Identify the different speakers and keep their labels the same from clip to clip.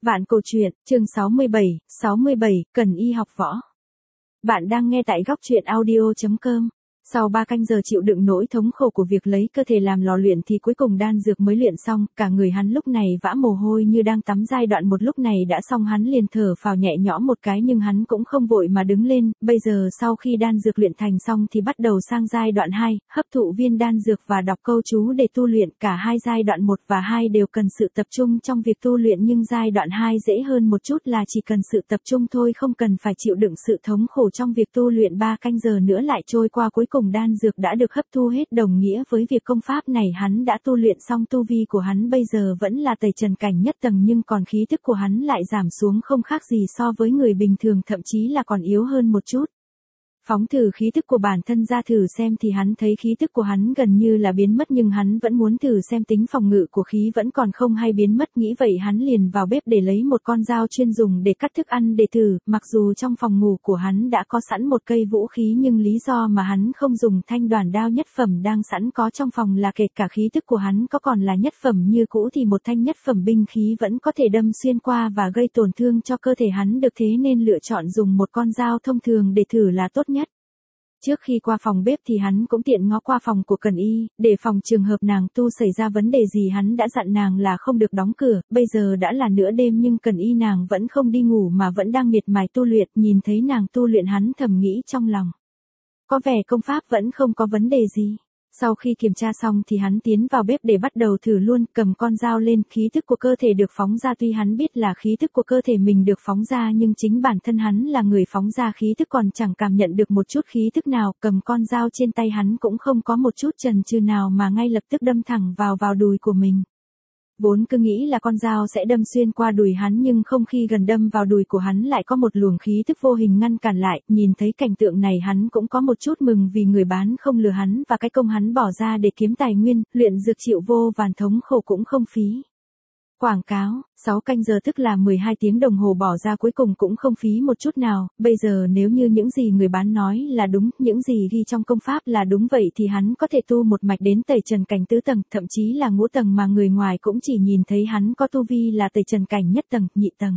Speaker 1: Vạn Cổ Truyện, chương 67, cần y học võ. Bạn đang nghe tại góc truyện audio.com. Sau 3 canh giờ chịu đựng nỗi thống khổ của việc lấy cơ thể làm lò luyện thì cuối cùng đan dược mới luyện xong, cả người hắn lúc này vã mồ hôi như đang tắm. Giai đoạn một lúc này đã xong, hắn liền thở phào nhẹ nhõm một cái, nhưng hắn cũng không vội mà đứng lên. Bây giờ sau khi đan dược luyện thành xong thì bắt đầu sang giai đoạn 2, hấp thụ viên đan dược và đọc câu chú để tu luyện. Cả hai giai đoạn 1 và 2 đều cần sự tập trung trong việc tu luyện, nhưng giai đoạn 2 dễ hơn một chút là chỉ cần sự tập trung thôi, không cần phải chịu đựng sự thống khổ trong việc tu luyện. 3 canh giờ nữa lại trôi qua, cuối cùng đan dược đã được hấp thu hết, đồng nghĩa với việc công pháp này hắn đã tu luyện xong. Tu vi của hắn bây giờ vẫn là tẩy trần cảnh nhất tầng, nhưng còn khí tức của hắn lại giảm xuống không khác gì so với người bình thường, thậm chí là còn yếu hơn một chút. Phóng thử khí tức của bản thân ra thử xem thì hắn thấy khí tức của hắn gần như là biến mất, nhưng hắn vẫn muốn thử xem tính phòng ngự của khí vẫn còn không hay biến mất. Nghĩ vậy hắn liền vào bếp để lấy một con dao chuyên dùng để cắt thức ăn để thử. Mặc dù trong phòng ngủ của hắn đã có sẵn một cây vũ khí, nhưng lý do mà hắn không dùng thanh đoàn đao nhất phẩm đang sẵn có trong phòng là kể cả khí tức của hắn có còn là nhất phẩm như cũ thì một thanh nhất phẩm binh khí vẫn có thể đâm xuyên qua và gây tổn thương cho cơ thể hắn được, thế nên lựa chọn dùng một con dao thông thường để thử là tốt nhất. Trước khi qua phòng bếp thì hắn cũng tiện ngó qua phòng của Cần Y, để phòng trường hợp nàng tu xảy ra vấn đề gì. Hắn đã dặn nàng là không được đóng cửa. Bây giờ đã là nửa đêm nhưng Cần Y nàng vẫn không đi ngủ mà vẫn đang miệt mài tu luyện. Nhìn thấy nàng tu luyện hắn thầm nghĩ trong lòng, có vẻ công pháp vẫn không có vấn đề gì. Sau khi kiểm tra xong thì hắn tiến vào bếp để bắt đầu thử luôn, cầm con dao lên. Khí thức của cơ thể được phóng ra, tuy hắn biết là khí thức của cơ thể mình được phóng ra, nhưng chính bản thân hắn là người phóng ra khí thức còn chẳng cảm nhận được một chút khí thức nào. Cầm con dao trên tay hắn cũng không có một chút chần chừ nào mà ngay lập tức đâm thẳng vào đùi của mình. Vốn cứ nghĩ là con dao sẽ đâm xuyên qua đùi hắn, nhưng không, khi gần đâm vào đùi của hắn lại có một luồng khí thức vô hình ngăn cản lại. Nhìn thấy cảnh tượng này hắn cũng có một chút mừng, vì người bán không lừa hắn và cái công hắn bỏ ra để kiếm tài nguyên, luyện dược chịu vô vàn thống khổ cũng không phí. Quảng cáo, 6 canh giờ tức là 12 tiếng đồng hồ bỏ ra cuối cùng cũng không phí một chút nào. Bây giờ nếu như những gì người bán nói là đúng, những gì ghi trong công pháp là đúng vậy thì hắn có thể tu một mạch đến tẩy trần cảnh tứ tầng, thậm chí là ngũ tầng, mà người ngoài cũng chỉ nhìn thấy hắn có tu vi là tẩy trần cảnh nhất tầng, nhị tầng.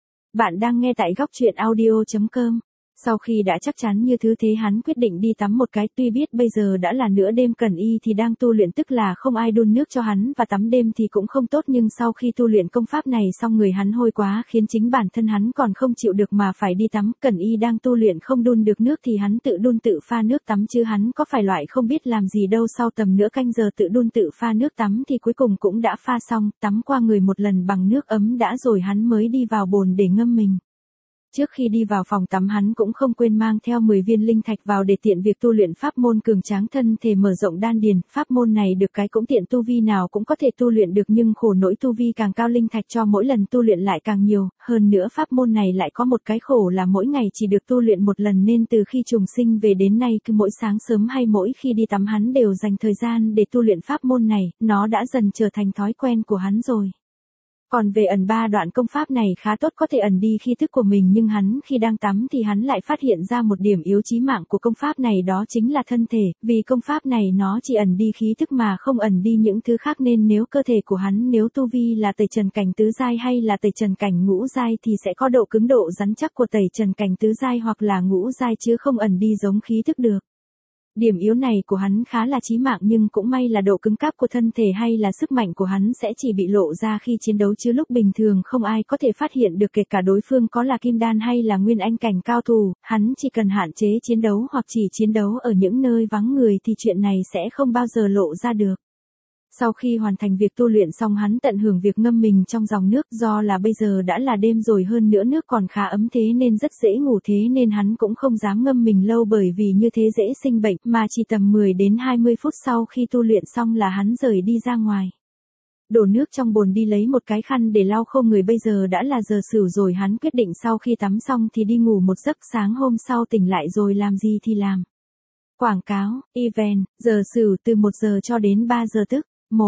Speaker 1: Bạn đang nghe tại góc truyện audio.com. Sau khi đã chắc chắn như thế hắn quyết định đi tắm một cái. Tuy biết bây giờ đã là nửa đêm, Cần Y thì đang tu luyện, tức là không ai đun nước cho hắn, và tắm đêm thì cũng không tốt, nhưng sau khi tu luyện công pháp này xong người hắn hôi quá, khiến chính bản thân hắn còn không chịu được mà phải đi tắm. Cần Y đang tu luyện không đun được nước thì hắn tự đun tự pha nước tắm, chứ hắn có phải loại không biết làm gì đâu. Sau tầm nửa canh giờ tự đun tự pha nước tắm thì cuối cùng cũng đã pha xong, tắm qua người một lần bằng nước ấm đã rồi hắn mới đi vào bồn để ngâm mình. Trước khi đi vào phòng tắm hắn cũng không quên mang theo 10 viên linh thạch vào để tiện việc tu luyện pháp môn cường tráng thân thể, mở rộng đan điền. Pháp môn này được cái cũng tiện, tu vi nào cũng có thể tu luyện được, nhưng khổ nỗi tu vi càng cao linh thạch cho mỗi lần tu luyện lại càng nhiều. Hơn nữa pháp môn này lại có một cái khổ là mỗi ngày chỉ được tu luyện một lần, nên từ khi trùng sinh về đến nay cứ mỗi sáng sớm hay mỗi khi đi tắm hắn đều dành thời gian để tu luyện pháp môn này. Nó đã dần trở thành thói quen của hắn rồi. Còn về ẩn ba đoạn công pháp này khá tốt, có thể ẩn đi khí thức của mình, nhưng hắn khi đang tắm thì hắn lại phát hiện ra một điểm yếu chí mạng của công pháp này, đó chính là thân thể. Vì công pháp này nó chỉ ẩn đi khí thức mà không ẩn đi những thứ khác, nên nếu cơ thể của hắn, nếu tu vi là tẩy trần cảnh tứ giai hay là tẩy trần cảnh ngũ giai thì sẽ có độ cứng độ rắn chắc của tẩy trần cảnh tứ giai hoặc là ngũ giai, chứ không ẩn đi giống khí thức được. Điểm yếu này của hắn khá là chí mạng, nhưng cũng may là độ cứng cáp của thân thể hay là sức mạnh của hắn sẽ chỉ bị lộ ra khi chiến đấu, chứ lúc bình thường không ai có thể phát hiện được, kể cả đối phương có là kim đan hay là nguyên anh cảnh cao thủ. Hắn chỉ cần hạn chế chiến đấu hoặc chỉ chiến đấu ở những nơi vắng người thì chuyện này sẽ không bao giờ lộ ra được. Sau khi hoàn thành việc tu luyện xong hắn tận hưởng việc ngâm mình trong dòng nước. Do là bây giờ đã là đêm rồi, hơn nữa nước còn khá ấm thế nên rất dễ ngủ, thế nên hắn cũng không dám ngâm mình lâu, bởi vì như thế dễ sinh bệnh, mà chỉ tầm 10 đến 20 phút sau khi tu luyện xong là hắn rời đi ra ngoài. Đổ nước trong bồn đi lấy một cái khăn để lau khô người. Bây giờ đã là giờ sửu rồi, hắn quyết định sau khi tắm xong thì đi ngủ một giấc, sáng hôm sau tỉnh lại rồi làm gì thì làm. Quảng cáo, event, giờ sửu từ 1 giờ cho đến 3 giờ tức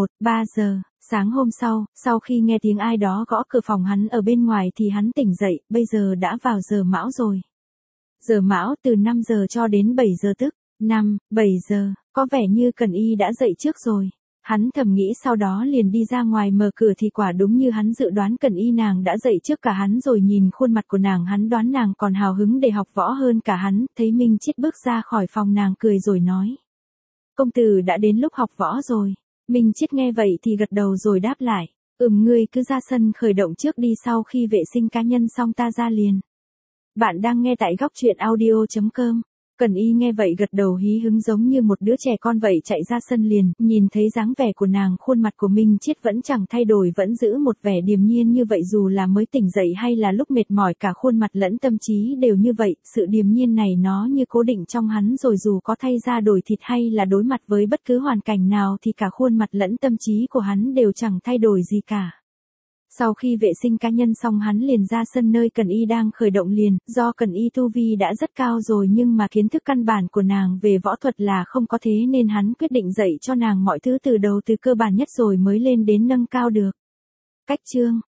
Speaker 1: 3 giờ. Sáng hôm sau khi nghe tiếng ai đó gõ cửa phòng hắn ở bên ngoài thì hắn tỉnh dậy. Bây giờ đã vào giờ mão rồi. Giờ mão từ 5 giờ cho đến 7 giờ tức 7 giờ. Có vẻ như Cần Y đã dậy trước rồi. Hắn thầm nghĩ sau đó liền đi ra ngoài mở cửa thì quả đúng như hắn dự đoán Cần Y nàng đã dậy trước cả hắn rồi nhìn khuôn mặt của nàng hắn đoán nàng còn hào hứng để học võ hơn cả hắn, thấy Minh Chiết bước ra khỏi phòng nàng cười rồi nói. Công tử đã đến lúc học võ rồi. Minh Chiết nghe vậy thì gật đầu rồi đáp lại. Ngươi cứ ra sân khởi động trước đi sau khi vệ sinh cá nhân xong ta ra liền. Bạn đang nghe tại góc truyện audio.com. Cần Y nghe vậy gật đầu hí hứng giống như một đứa trẻ con vậy chạy ra sân liền, nhìn thấy dáng vẻ của nàng khuôn mặt của Minh Chiết vẫn chẳng thay đổi vẫn giữ một vẻ điềm nhiên như vậy dù là mới tỉnh dậy hay là lúc mệt mỏi cả khuôn mặt lẫn tâm trí đều như vậy, sự điềm nhiên này nó như cố định trong hắn rồi dù có thay ra đổi thịt hay là đối mặt với bất cứ hoàn cảnh nào thì cả khuôn mặt lẫn tâm trí của hắn đều chẳng thay đổi gì cả. Sau khi vệ sinh cá nhân xong hắn liền ra sân nơi Cần Y đang khởi động liền, do Cần Y tu vi đã rất cao rồi nhưng mà kiến thức căn bản của nàng về võ thuật là không có thế nên hắn quyết định dạy cho nàng mọi thứ từ đầu từ cơ bản nhất rồi mới lên đến nâng cao được. Cách chương